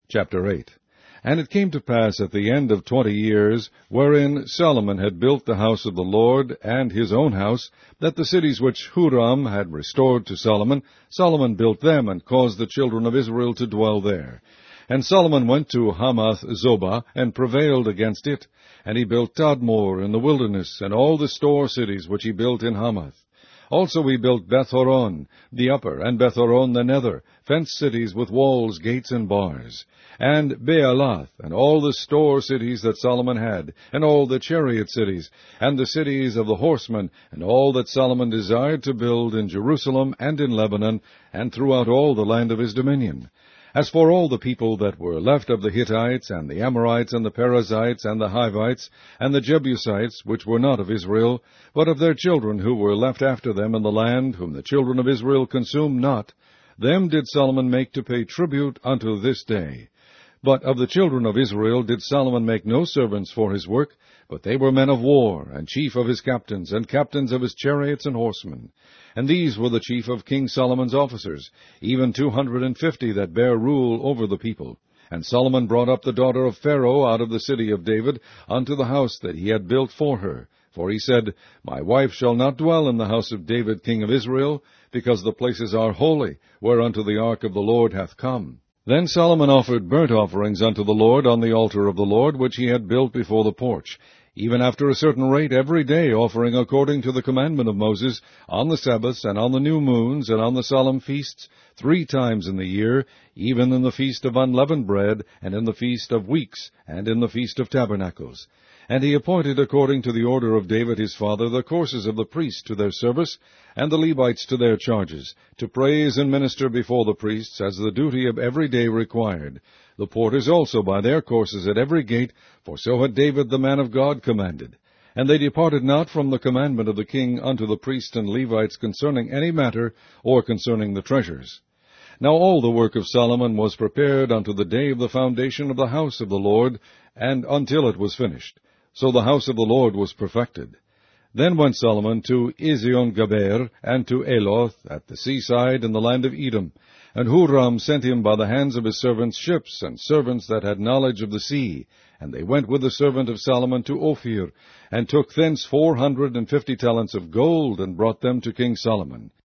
Chapter 8. And it came to pass at the end of 20 years, wherein Solomon had built the house of the Lord, and his own house, that the cities which Huram had restored to Solomon, Solomon built them, and caused the children of Israel to dwell there. And Solomon went to Hamath Zobah, and prevailed against it. And he built Tadmor in the wilderness, and all the store cities which he built in Hamath. Also he built Beth-horon, the upper, and Beth-horon the nether, fenced cities with walls, gates, and bars. And Baalath, and all the store cities that Solomon had, and all the chariot cities, and the cities of the horsemen, and all that Solomon desired to build in Jerusalem and in Lebanon, and throughout all the land of his dominion. As for all the people that were left of the Hittites, and the Amorites, and the Perizzites, and the Hivites, and the Jebusites, which were not of Israel, but of their children who were left after them in the land, whom the children of Israel consumed not, them did Solomon make to pay tribute unto this day. But of the children of Israel did Solomon make no servants for his work, but they were men of war, and chief of his captains, and captains of his chariots and horsemen. And these were the chief of King Solomon's officers, even 250 that bare rule over the people. And Solomon brought up the daughter of Pharaoh out of the city of David unto the house that he had built for her. For he said, My wife shall not dwell in the house of David king of Israel, because the places are holy, whereunto the ark of the Lord hath come. Then Solomon offered burnt offerings unto the Lord on the altar of the Lord, which he had built before the porch, even after a certain rate every day, offering according to the commandment of Moses, on the Sabbaths, and on the new moons, and on the solemn feasts, 3 times in the year, even in the feast of unleavened bread, and in the feast of weeks, and in the feast of tabernacles. And he appointed according to the order of David his father the courses of the priests to their service, and the Levites to their charges, to praise and minister before the priests, as the duty of every day required. The porters also by their courses at every gate, for so had David the man of God commanded. And they departed not from the commandment of the king unto the priests and Levites concerning any matter, or concerning the treasures. Now all the work of Solomon was prepared unto the day of the foundation of the house of the Lord, and until it was finished. So the house of the Lord was perfected. Then went Solomon to Ezion-Geber, and to Eloth, at the seaside in the land of Edom. And Huram sent him by the hands of his servants ships, and servants that had knowledge of the sea. And they went with the servant of Solomon to Ophir, and took thence 450 talents of gold, and brought them to King Solomon.